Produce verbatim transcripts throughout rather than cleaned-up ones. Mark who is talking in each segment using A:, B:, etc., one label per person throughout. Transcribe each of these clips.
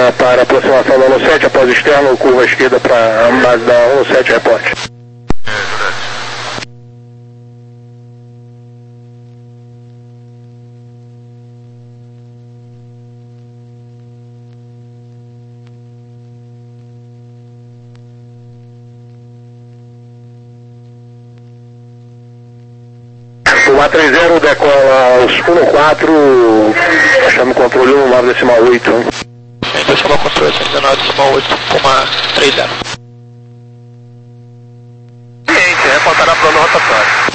A: uh, para aproximação da um sete após externo, curva esquerda para a base da um sete, reporte. O A trinta decola aos um quatro, achando o controle um nove decimal oito.
B: Ainda chamou o controle um nove decimal oito, trinta.
C: Ciente, reportará plano rotatório.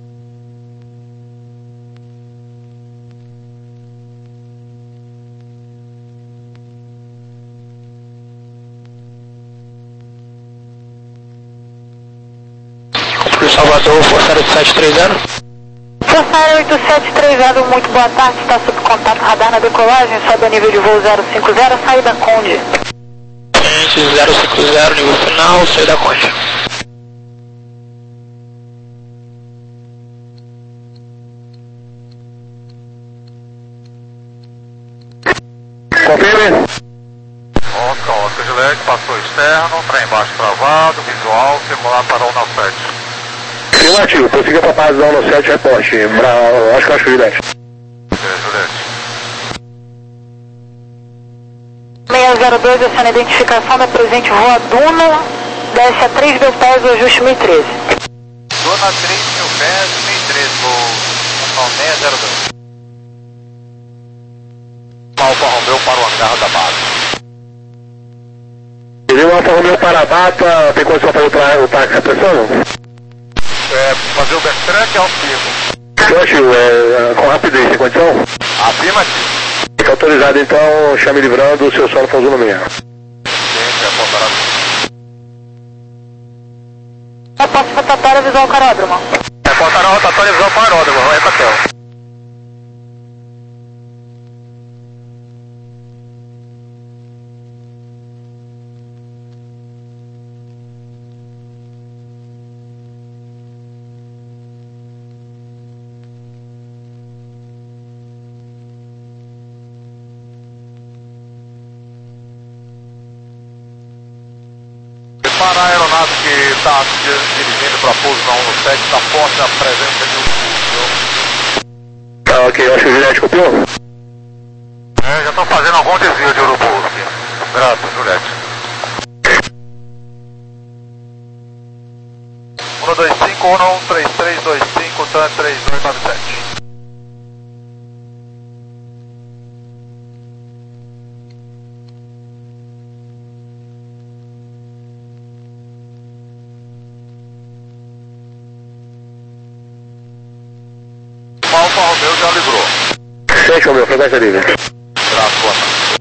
B: Concluiu Salvador, Força oito sete três zero.
D: Força oito sete três zero, muito boa tarde, está sob contato radar na decolagem, sobe a nível de voo zero cinco zero, saída Conde.
B: Ciente, zero cinco zero, nível final, saída Conde.
A: Confirme.
C: Oscar, Oscar Juliette, passou externo, trem baixo travado, visual, circular para um nove sete.
A: Afirmativo, prossiga para a base da um sete, reporte. Bra... Oscar Juliette.
D: seis zero dois, essa identificação da presente rua Duna, desce a três mil pés, o ajuste mil e treze.
C: Duna três mil pés, mil e treze, voo seis zero dois. Alfa Romeo para o hangar da base.
A: Ele Alfa Romeo para a data, tem condição para fazer o táxi de repressão?
C: É, fazer o backtrack ao vivo.
A: Afirmativo, é, com rapidez, tem condição?
C: Afirmativo.
A: Fica autorizado então, chame livrando, o seu solo faz o meia.
C: Ciente, reportará.
D: Reporte rotatória, visual para aeródromo.
C: Reportará rotatória visual para aeródromo, vai para tela. Para a aeronave que está se dirigindo para pouso na um sete, está forte a presença de urubu.
A: Tá, ok, eu acho que o Juliette copiou?
C: É, já estou fazendo algum desvio de urubu aqui. Graças, Juliette. um dois cinco um um três três dois cinco, T A N três dois nove sete. Alfa Romeo já livrou.
A: Sete, Romeo, frequência livre.
C: Graças, boa tarde.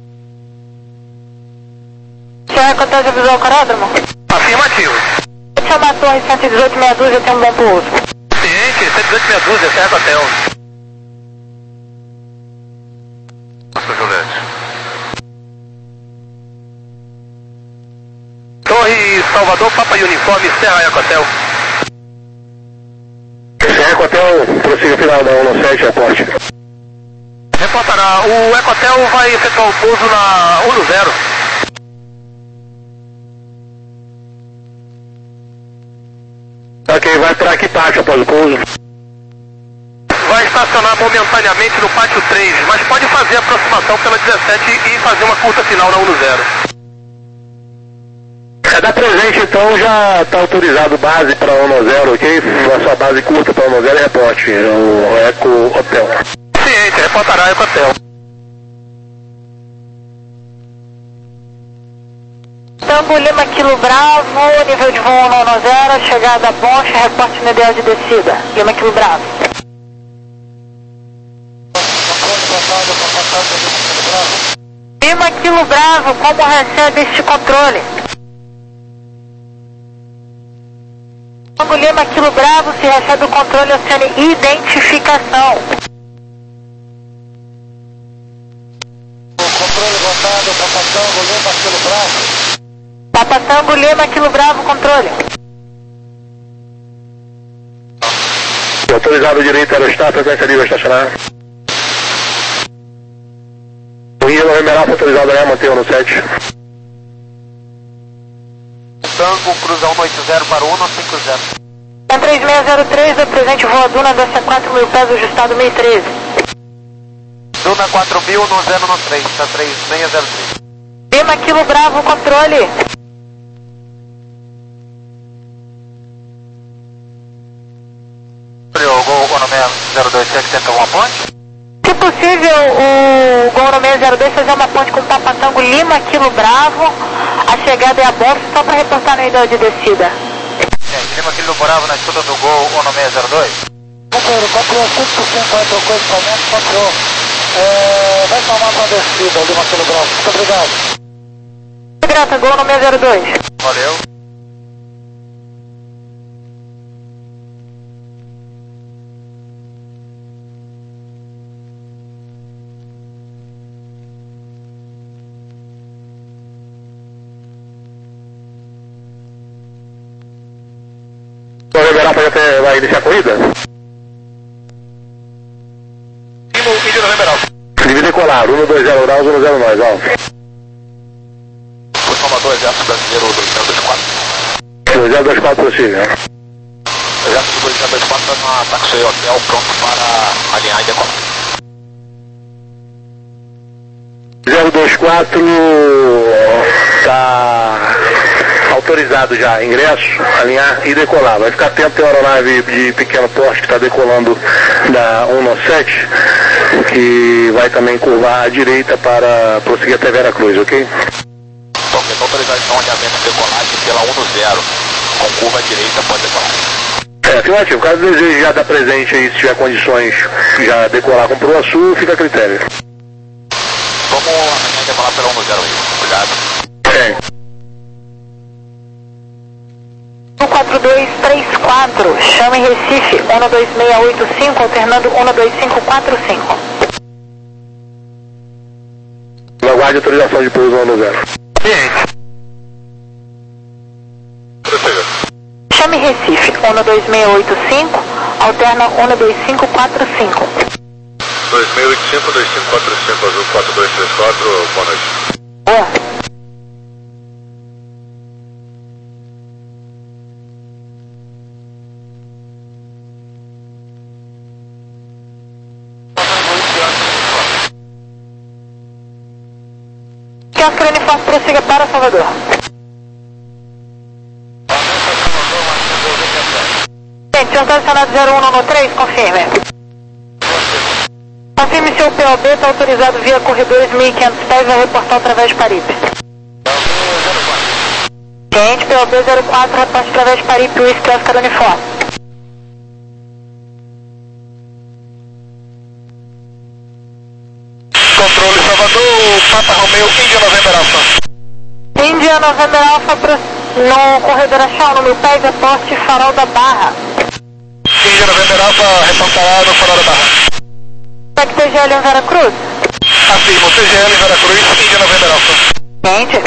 D: Senhor Ecotésia visual para aeródromo.
C: Afirmativo.
D: Chama a torre cento e dezoito meia dúzia, tem um bom pouso.
C: Ciente, cento e dezoito meia dúzia, certo, hotel. Nossa, Juliette. Torre Salvador, Papa Uniforme, Serra Ecotel.
A: Serra Ecotel, prossiga final da um sete, reporte.
C: Reportará, o Ecotel vai efetuar o pouso na um zero.
A: Ok, vai para que parte após o pouso?
C: Vai estacionar momentaneamente no pátio três, mas pode fazer a aproximação pela dezessete e fazer uma curta final na um zero.
A: É da presente então, já está autorizado base para um zero, ok? A sua base curta para um zero, reporte, o Eco Hotel.
C: Ciente, reportará Ecotel.
D: Tango Lima Quilo Bravo, nível de voo um zero, chegada a Boncha, reporte no ideal de descida. Lima Quilo Bravo. Lima Quilo Bravo, como recebe este controle? Tango Lima Quilo Bravo, se recebe o controle, acione identificação.
C: Controle voltado para Tango Lima Quilo Bravo.
D: Papa Tango Lima Quilo Bravo, controle.
A: Autorizado direito aerostar, frequência livre estacionar. Rio Numeral Alfa autorizado a manter o no sete.
C: Tango, cruza um oito zero para um cinco zero.
D: um três seis zero três, apresente voa Duna, desce a quatro mil pés, ajustado mil e treze.
C: Duna quatro mil, no zero no três, tá três seis zero três.
D: Lima, Kilo Bravo, controle.
C: O Gol Gonomé zero dois sete tenta uma ponte?
D: Se possível, o Gol Romeo zero dois fazer uma ponte com o Papa Tango Lima, Kilo Bravo, a chegada é a bordo, só para reportar na ideia de descida.
C: É, Lima, Kilo Bravo na escuta do Gol Gonomé zero dois.
E: Companheiro, quatro cinco por cento, vai trocar o equipamento, quatro é, vai tomar para a descida, Lima, Kilo Bravo. Muito obrigado.
D: Grata, Gol Romeo zero dois.
C: Valeu.
A: Vai liberar para até vai iniciar a corrida?
C: Lima, Índio November.
A: Devia decolar, um dois zero graus, um zero nós, Alfa.
C: Formador Exército Brasileiro dois zero dois quatro.
A: dois zero dois quatro possível.
C: Exército dois zero dois quatro está na Taxi Hotel, pronto para alinhar e decolar.
A: zero dois quatro está autorizado já, ingresso, alinhar e decolar. Vai ficar atento, tem uma aeronave de pequeno porte que está decolando da um sete, que vai também curvar à direita para prosseguir até Vera Cruz, ok?
C: Ok, então autorização alinhamento de decolagem pela um zero, com curva à direita pode decolar.
A: É, afirmativo, caso deseje já dar presente aí, se tiver condições, já decolar com proa sul, fica a critério.
C: Vamos alinhar e decolar pela um zero aí, obrigado.
A: É.
D: um quatro dois três quatro, chame Recife, um dois seis oito cinco, alternando um dois cinco quatro cinco.
A: Aguarde autorização de pouso um zero.
C: Ciente. Prossiga.
D: Chame Recife, um dois seis oito cinco, alterna um dois cinco quatro cinco.
C: dois seis oito cinco, dois cinco quatro cinco, azul quatro dois três quatro, boa noite.
D: Boa. Oscar Uniforme, prossiga para Salvador. Gente, já está adicionado zero um no três, confirme. Confirme se o P O B está autorizado via corredores mil e quinhentos pés, vai reportar através de Paripe. Gente, P O B zero quatro, reporte através de Paripe, Whisky Oscar Uniforme.
C: Controle Salvador, Papa Romeo, Índia November Alpha.
D: Índia November Alpha pro, no corredor Achal, no mil pés, reporte Farol da Barra.
C: Índia November Alpha reportará no Farol da Barra.
D: Será que T G L em Vera Cruz?
C: Afirmo, T G L em Vera Cruz, Índia November Alpha.
D: Gente.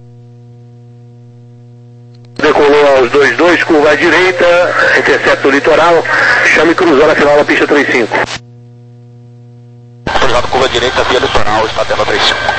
A: Decolou aos dois dois, curva à direita, intercepta o litoral, chame cruzar na final da pista trinta e cinco.
C: Autorizado curva direita via litoral, está tendo a trinta e cinco.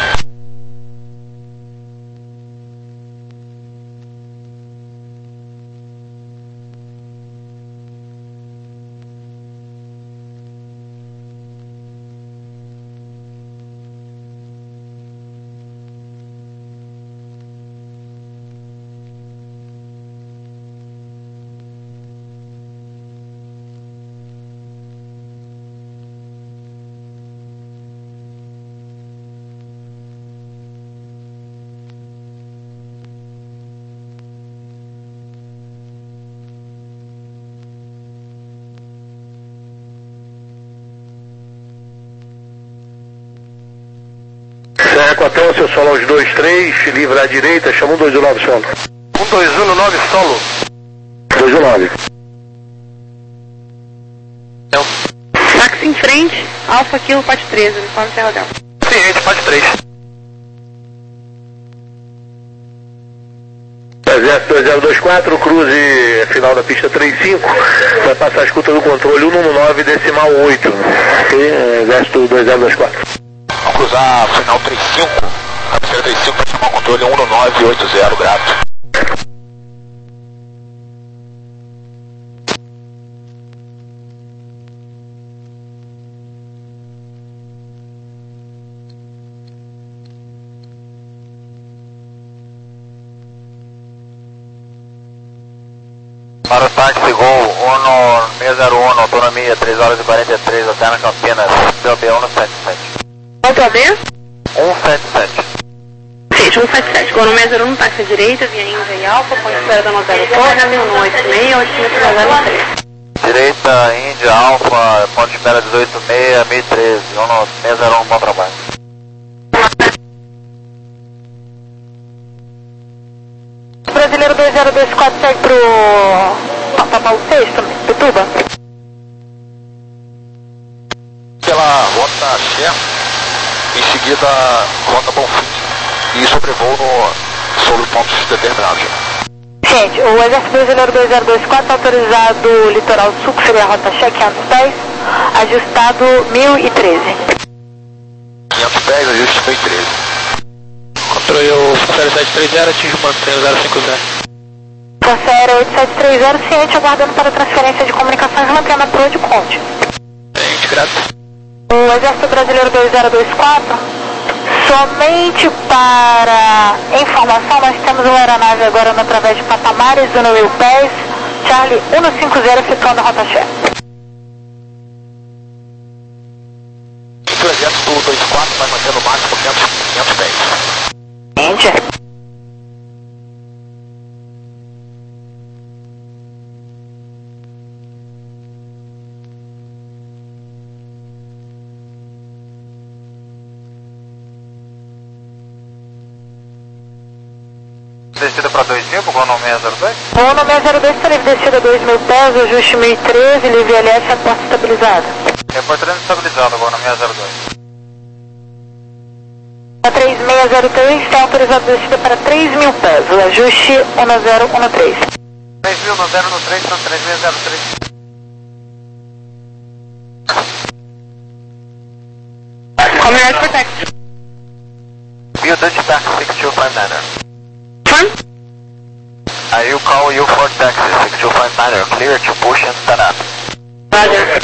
A: Recotão, seu solo aos dois três, livre à direita, chama um dois nove solo.
C: um dois um nove solo.
A: dois nove.
D: Táxi em frente, Alfa Kilo, Pate treze, uniforme Serra Delta.
C: Ciente, Pate três.
A: Exército dois zero dois quatro, cruze final da pista trinta e cinco, vai passar a escuta do controle um nove decimal oito. Ok, Exército dois zero dois quatro.
C: Vamos cruzar final trinta e cinco.
B: controle um nove oito zero, grato.
C: Para o táxi Gol um seis zero um, autonomia três horas e quarenta e três, até na Campinas, P O B um sete sete.
D: Quanto é o B?
C: um sete sete.
D: Sim, um sete sete. Gol número zero um, táxi à direita, via Índia e Alfa, ponto de espera da Nozero Torre, mil um oito seis, oito zero três.
C: Direita, Índia, Alfa, ponto de espera dezoito seis, mil e treze, um seis zero um, bom trabalho.
D: Brasileiro dois zero dois quatro segue pro São Paulo seis, Pituba.
B: Pela rota chefe, em seguida rota Bonfim e sobrevoo no sobre pontos determinados.
D: Gente, o Exército Brasileiro dois zero dois quatro autorizado litoral sul, que seria a rota chefe, quinhentos pés, ajustado mil e treze.
B: quinhentos pés, ajuste mil e treze.
F: Controle o zero sete três zero, atinge o mantenho zero cinco zero.
D: Força oito sete três zero, ciente, aguardando para transferência de comunicações, mantendo a proa de Conde.
F: Ciente, grato.
D: O Exército Brasileiro dois zero dois quatro, somente para informação, nós temos uma aeronave agora no através de patamares do mil pés, Charlie cento e cinquenta, efetuando a rota chefe.
B: O Exército dois quatro vai mantendo o máximo quinhentos pés.
D: Ciente.
C: Descida para dois mil, Gol no seis zero dois?
D: Gol no seis zero dois, livre descida dois mil pés, ajuste mil e treze, livre L S, porta estabilizada.
C: Reportando estabilizado, Gol no seis zero dois.
D: A três seis zero três, está autorizado descida para três mil pés, o ajuste um zero um três.
C: três mil, um zero um três, para três seis zero três.
D: Community Protect.
C: View Dutch Taxi six two five niner.
D: Fun?
C: I will call you for taxi six two five niner, clear to push and stand up.
D: Roger.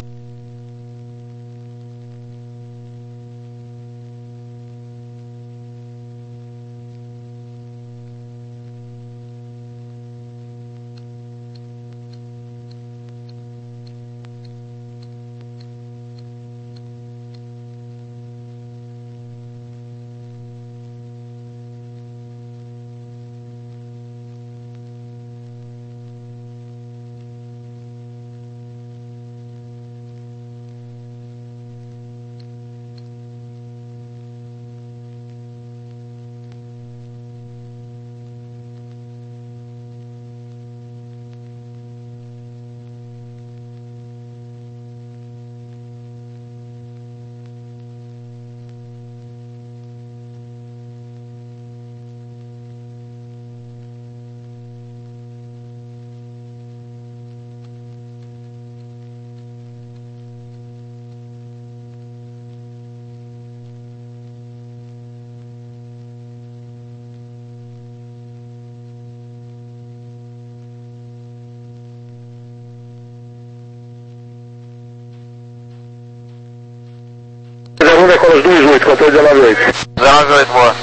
A: zero um, decola dois oito, controle dezenove oito.
C: dezenove oito, boa.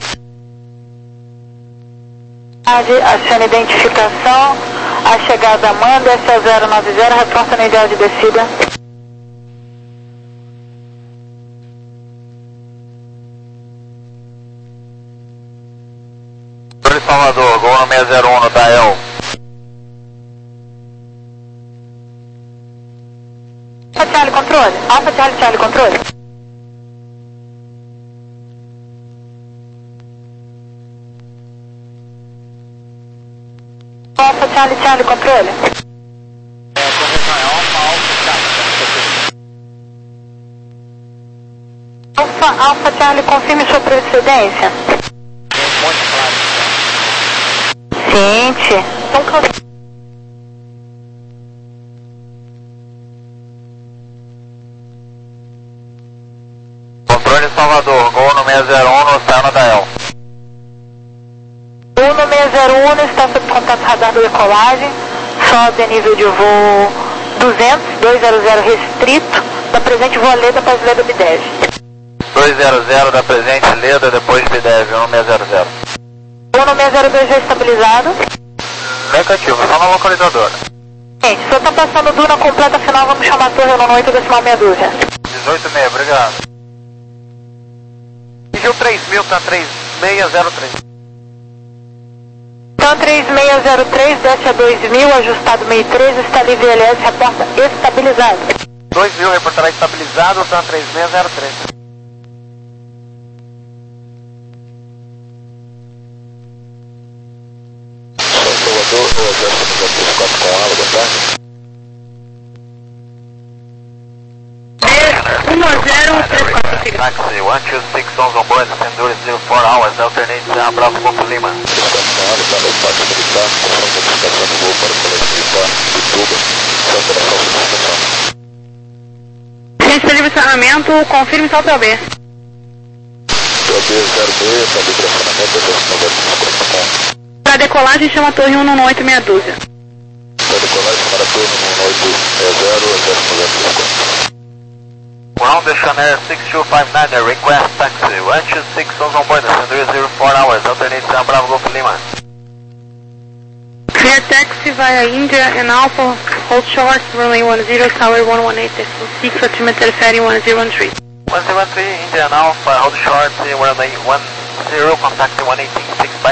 D: Acione identificação, a chegada Amanda, S A zero nove zero, reporta no ideal de descida.
C: Controle Salvador, Gol no seis zero um no Dael.
D: Alfa Charlie, controle. Alfa Charlie, Charlie, controle. Alfa Charlie, Charlie, controle. Alfa, Alfa Charlie, confirme sua procedência. Ciente. Então,
C: Controle Salvador, Gol no seis zero um no Céu no Dael.
D: um seis zero um está sob contato radar da decolagem, sobe a nível de voo duzentos, dois zero zero restrito, da presente voa Leda para Leda Bidev.
B: dois zero zero da presente Leda, depois Bidev, um seis zero zero.
D: um seis zero dois já estabilizado.
B: Negativo, só na localizadora.
D: Gente, se eu estou passando Duna completa final, vamos chamar a torre no oito decimal meia dúzia.
B: dezoito meia, obrigado. Vigil três mil, tá três seis zero três.
D: Então três seis zero três, desce a dois mil, ajustado meio três, está livre L S, reporta estabilizado.
B: dois mil, reportará estabilizado, tá três seis zero três.
C: Salvador, o exército da três quatro com ala, boa tarde.
D: um zero três quatro.
B: Taxi, one two six, on board, Sendura zero four hours, alternate Serra Bravo, Golfo Lima.
C: três quatro com ala, está no pátio militar, conforme a notificação do voo para o colégio militar de Tuba, Santa da Falsa de Estação.
D: Gente, livre encerramento, confirme salto A B.
C: T B zero B, está livre acionamento, exército noventa e cinco com.
D: Para decolagem, chama a torre um nove oito meia dúzia.
C: Para decolagem, chamar a torre um oito zero, exército noventa e cinco com.
B: Ground Chanel six two five nine, request taxi, one two six, on board, Sendura zero four hours, alternate Serra Bravo, Golfo Lima.
D: Clear taxi via India and Alpha, hold short, runway one zero, tower one one eight, six, altimeter ferry one zero one three.
B: one zero one three, Indian Alpha, hold short, runway one zero, contact one eighteen six, bye.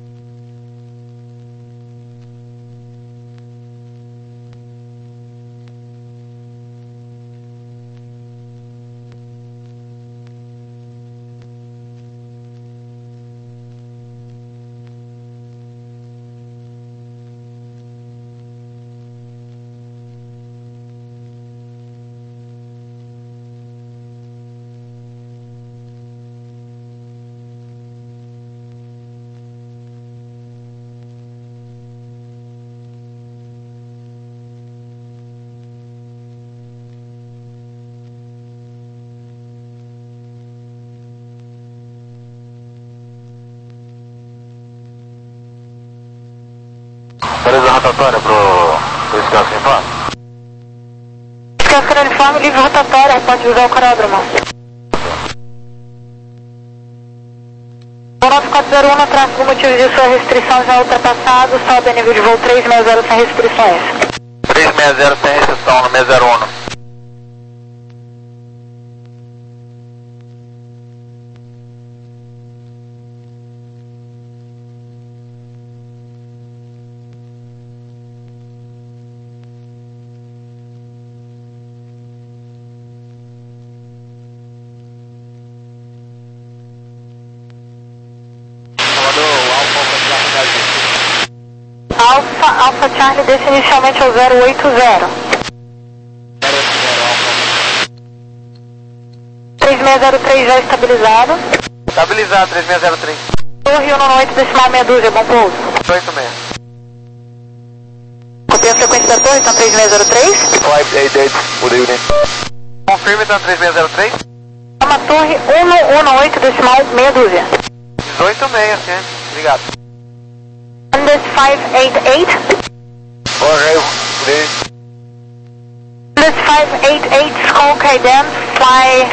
B: Beleza rotatória pro, pro escasso uniforme?
D: Escasso uniforme, livre rotatória, pode usar o caródromo. O nove quatro zero um, no tráfego, motivo de sua restrição já ultrapassado, sobe a nível de voo três seis zero sem restrições.
B: três seis zero sem restrição no seis zero um.
D: Alfa, Alfa Charlie, desce inicialmente ao zero oito zero. três seis zero três já estabilizado.
B: Estabilizado, três seis zero três.
D: Torre um oito decimal meia dúzia, bom pouso.
B: oito seis.
D: Copiei a frequência da torre, então três seis zero três.
C: cinco oito oito, good evening.
B: Confirme, então três seis zero três.
D: Chama a torre um oito decimal meia dúzia.
B: dezoito seis, sim. Obrigado.
D: Andes cinco oito oito.
C: Ok, good evening.
D: Andes cinco oito oito, Skull Kaiden, fly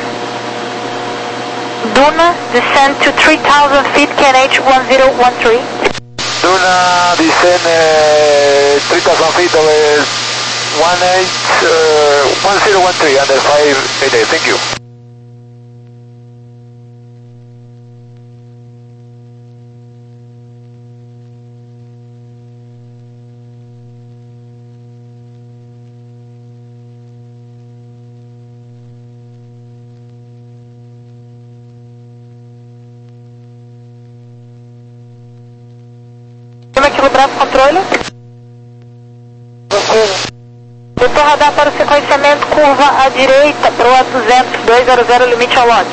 D: Duna, descend to three thousand feet, K N H one zero one three.
C: Duna descend uh, three thousand feet over one eight, uh, one zero one three under five eight eight, thank you.
D: Aquilo braço controle. Doutor radar para o sequenciamento, curva à direita, para o A duzentos, dois zero zero, limite ao lote.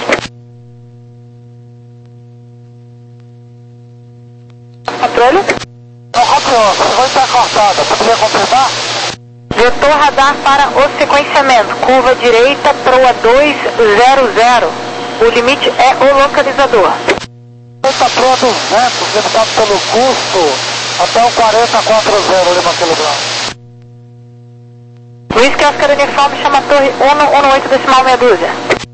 D: Controle.
E: Ótimo, vai estar cortada, poderia confirmar?
D: Vetor radar para o sequenciamento, curva à direita, para o A dois zero zero. O limite é o localizador.
E: Está pro a duzentos, limitado pelo custo, até o quarenta quatro zero, Lima Kilo Bravo.
D: Whisky Oscar Uniforme, chama a torre um um oito decimal meia dúzia.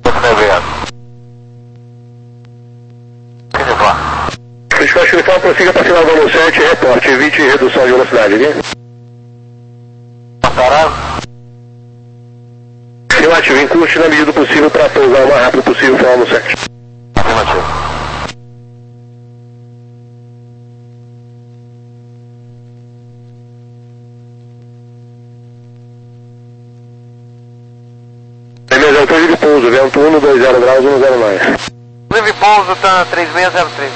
A: Whisky Oscar Uniforme, prossiga para final do sete, reporte, evite redução de velocidade, ok?
C: Passará?
A: Afirmativo, encurte na medida do possível para pousar o mais rápido possível final do sete.
C: Afirmativo.
A: Beleza, torre de pouso, vento um dois zero graus, um zero mais.
C: Livre pouso, tá três seis zero três.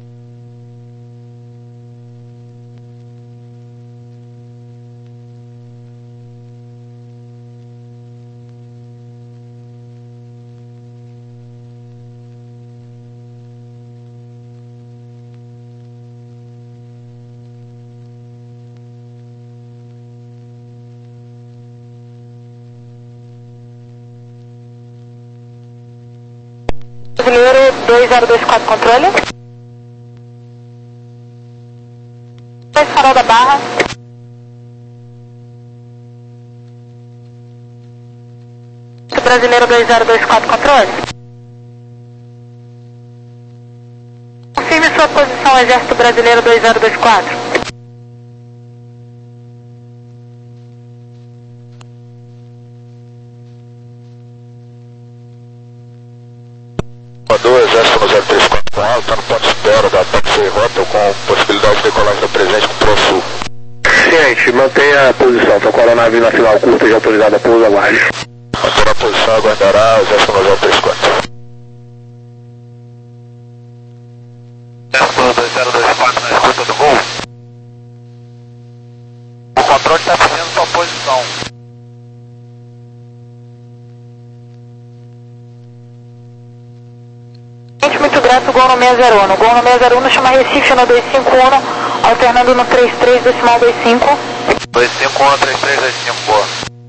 D: Brasileiro dois zero dois quatro, controle. dois farol da Barra. Brasileiro dois zero dois quatro, controle. Confirme sua posição, Exército Brasileiro dois zero dois quatro.
B: Mandou o Exército no zero três quatro com alta, no ponto de espera da Taxi Rota com possibilidade de decolagem do presente com Pro Sul.
A: Ciente, mantenha a posição, estou com a aeronave na final curta e autorizada a pouso, aguarde.
B: Mantendo a posição, aguardará o Exército no zero três quatro.
C: Exército dois zero dois quatro na escuta do voo. O controle está fazendo sua posição.
D: Muito grato, Gol no seis zero um. Gol no seis zero um chama Recife no dois cinco um, alternando no três três decimal dois cinco.
C: dois cinco um, três três dois cinco, boa.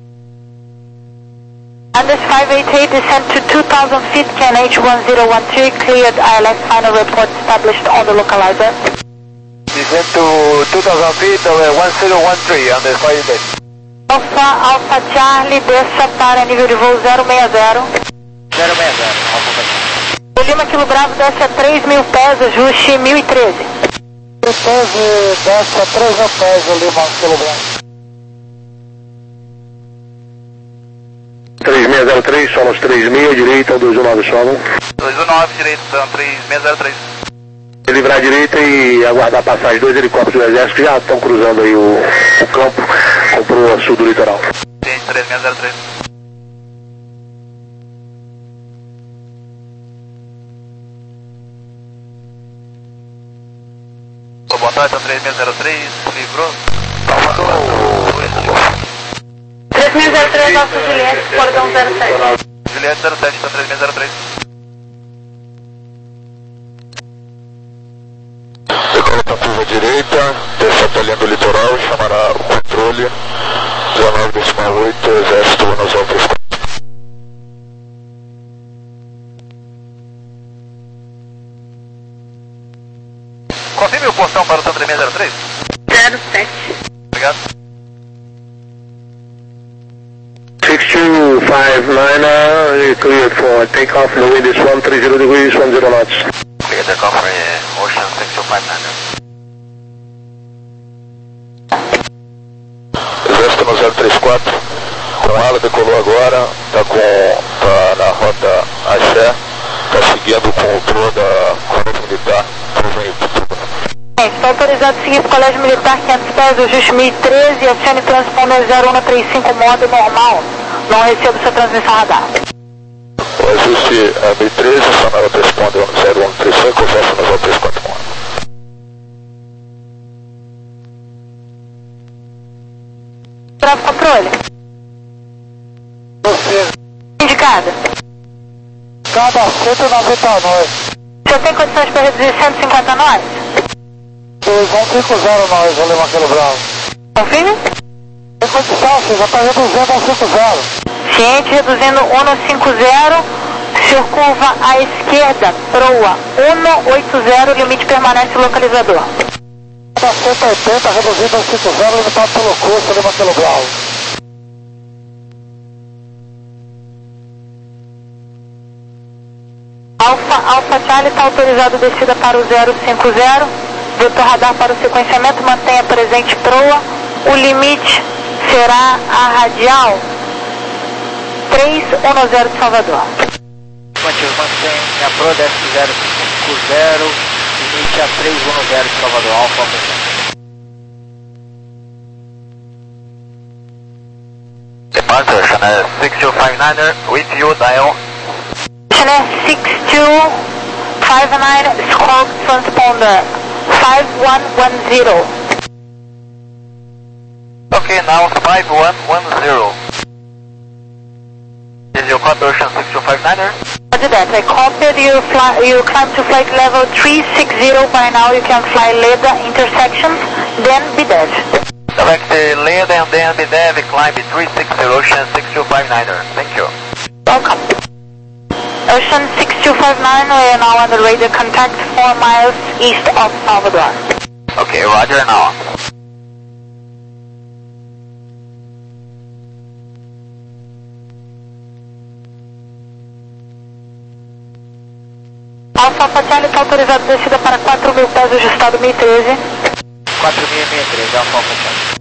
D: Andes five eight eight, descend to two thousand feet, C N H one zero one three, cleared I L S, final report established on the localizer.
C: Descend to two thousand feet, one zero one three, Andes five eight eight.
D: Alfa, Alfa Charlie, desça para nível de voo zero seis zero.
C: zero seis zero,
D: Lima Kilo Bravo desce a três mil pés, ajuste mil e treze.
E: treze, desce a três mil pés, Lima Kilo Bravo.
A: três seis zero três, solos três seis, direita, dois um nove solo.
C: dois um nove, direita, três seis zero três.
A: Livrar a direita e aguardar a passagem, dois helicópteros do Exército que já estão cruzando aí o, o campo, comprou a sul do litoral.
C: Sim, três seis zero três. Boa tarde, três seis zero três, livrou.
D: três seis zero três, Alfa Juliette, cordão zero sete.
C: Juliette zero sete, três seis zero três.
B: Decola para a curva direita, desce até a linha do litoral e chamará o controle dezenove decimal oito, Exército no zero três quatro.
C: Confirme o portão para o três seis zero três.
D: zero sete.
C: Obrigado.
A: six two five nine, uh, cleared for takeoff, the wind is one three zero degrees, one zero knots.
C: Clear the coffer, uh, Ocean six two five nine.
B: Exército no zero três quatro, com ala decolou agora, está com, tá na rota Axé, está seguindo com o Pro da Colégio Militar,
D: Estou autorizado a seguir para o Colégio Militar quinhentos pés, ajuste mil e treze, acione transponder zero um trinta e cinco, modo normal. Não recebo sua transmissão radar.
B: o ajuste é mil e treze, sonora transponder zero um trinta e cinco, Exército no zero três quatro um.
D: Bravo controle.
E: Você,
D: Indicada.
E: cada cento e noventa nós.
D: O senhor tem condições para reduzir cento e cinquenta nós?
E: dois um cinco zero nós, Lima Kilo Bravo.
D: Confirme?
E: Tem condição, você já está reduzindo a cinco zero.
D: Ciente, reduzindo um no cinco zero, Senhor, curva à esquerda, proa cento e oitenta, limite permanece localizador.
E: cento e oitenta, reduzido ao cinquenta, limitado pelo curso, Lima Kilo Bravo.
D: Alfa, Alfa Charlie está autorizado descida para o zero cinco zero, vetor radar para o sequenciamento, mantenha presente proa, o limite será a radial trezentos e dez de Salvador.
G: Mantivo, mantém a proa desce zero cinco zero, limite a trezentos e dez de Salvador, Alfa Alfa Charlie.
C: Departure, Channel six two five niner, with you, dial.
D: Channel six two five nine, Squawk Transponder five one one zero.
C: Okay, now five one one zero. Is your copy, Ocean six two five niner?
D: Roger that, I copied, you, fly, you climb to flight level three six zero, by now you can fly Leda intersections, then B D E V.
C: Select uh, Leda and then B D E V, climb three six zero, Ocean six two five niner. Thank you.
D: Welcome. Ocean six two five nine, we are now under radar contact four miles east of Salvador.
C: Okay, roger now.
D: Alfa Alfa Charlie está autorizado descida para quatro mil pés, ajustado mil e treze.
G: quatro mil e sessenta e três, Alfa Alfa Charlie.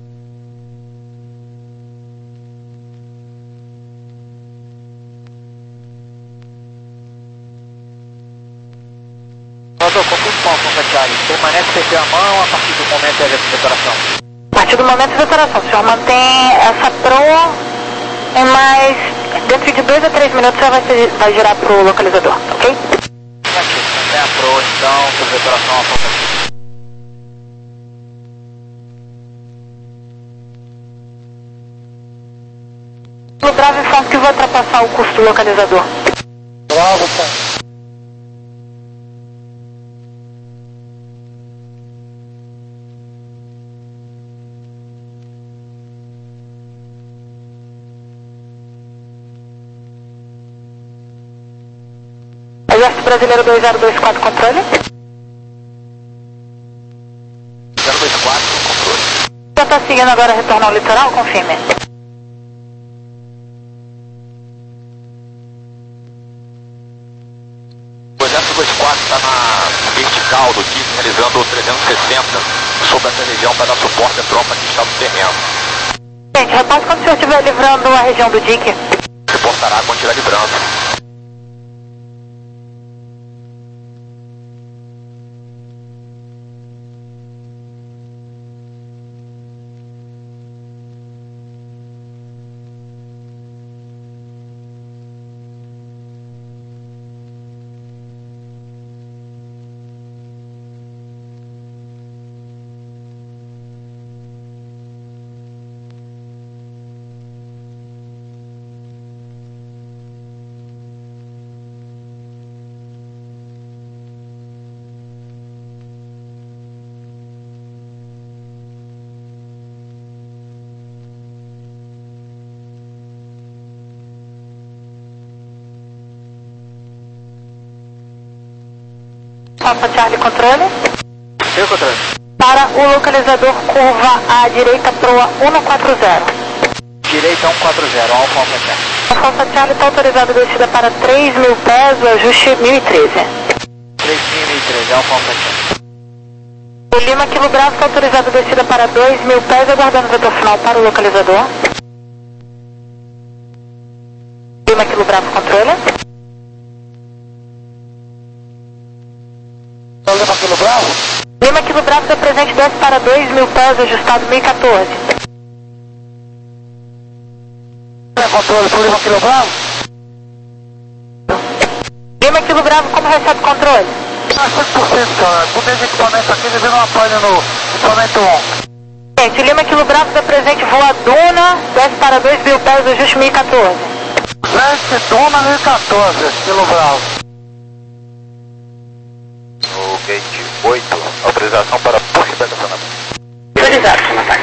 G: Rodolfo, concurso com Alfa Alfa Charlie. Permanece P P a mão a partir do momento da detonação.
D: A partir do momento da operação, o senhor mantém essa proa em mais... Dentro de dois a três minutos já vai, ser, vai girar para o localizador, ok?
G: Negativo, mantém a proa então, sobre detonação Alfa Alfa Charlie.
D: O Bravo informa que vai ultrapassar o custo localizador.
E: Bravo, tá.
D: Exército Brasileiro dois zero dois quatro, controle.
C: zero dois quatro, controle.
D: Já está seguindo agora retorno ao litoral? Confirme.
B: O Exército dois quatro está na vertical do Dique, realizando trezentos e sessenta sobre essa região para dar suporte à tropa que está no terreno.
D: Gente, repasse quando o senhor estiver livrando a região do dique.
B: Reportará quando estiver livrando.
D: Alfa Charlie, controle.
G: Eu controle.
D: Para o localizador, curva à direita, proa cento e quarenta.
G: Direita cento e quarenta, Alfa Alfa Charlie.
D: Alfa Alfa Charlie está autorizado descida para três mil pés, o ajuste mil e treze.
G: três mil e treze, Alfa Alfa Charlie.
D: O Lima Kilo Bravo está autorizado descida para dois mil pés, aguardando o vetor final para o localizador. Lima Kilo Bravo, controle.
E: Lima Kilo Bravo?
D: Lima Kilo Bravo está presente, desce para dois mil pés, ajustado mil e quatorze.
E: Controle para Lima Kilo Bravo?
D: Lima Kilo Bravo, como recebe controle?
E: Ah, cem por cento, cara. Mudei de equipamento aqui, devendo uma palha no equipamento um.
D: Gente, Lima Kilo Bravo está presente, voa Duna, desce para dois mil pés, ajuste mil e quatorze.
E: Desce Duna mil e quatorze, Kilo Bravo.
B: No gate oito, autorização para push back acionamento.
D: Autorizado, seu ataque.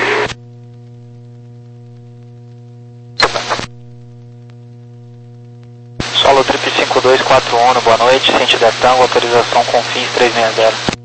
G: Solo triplo cinco dois, quatro um, boa noite, Ciente da Tango, autorização com fins trezentos e sessenta.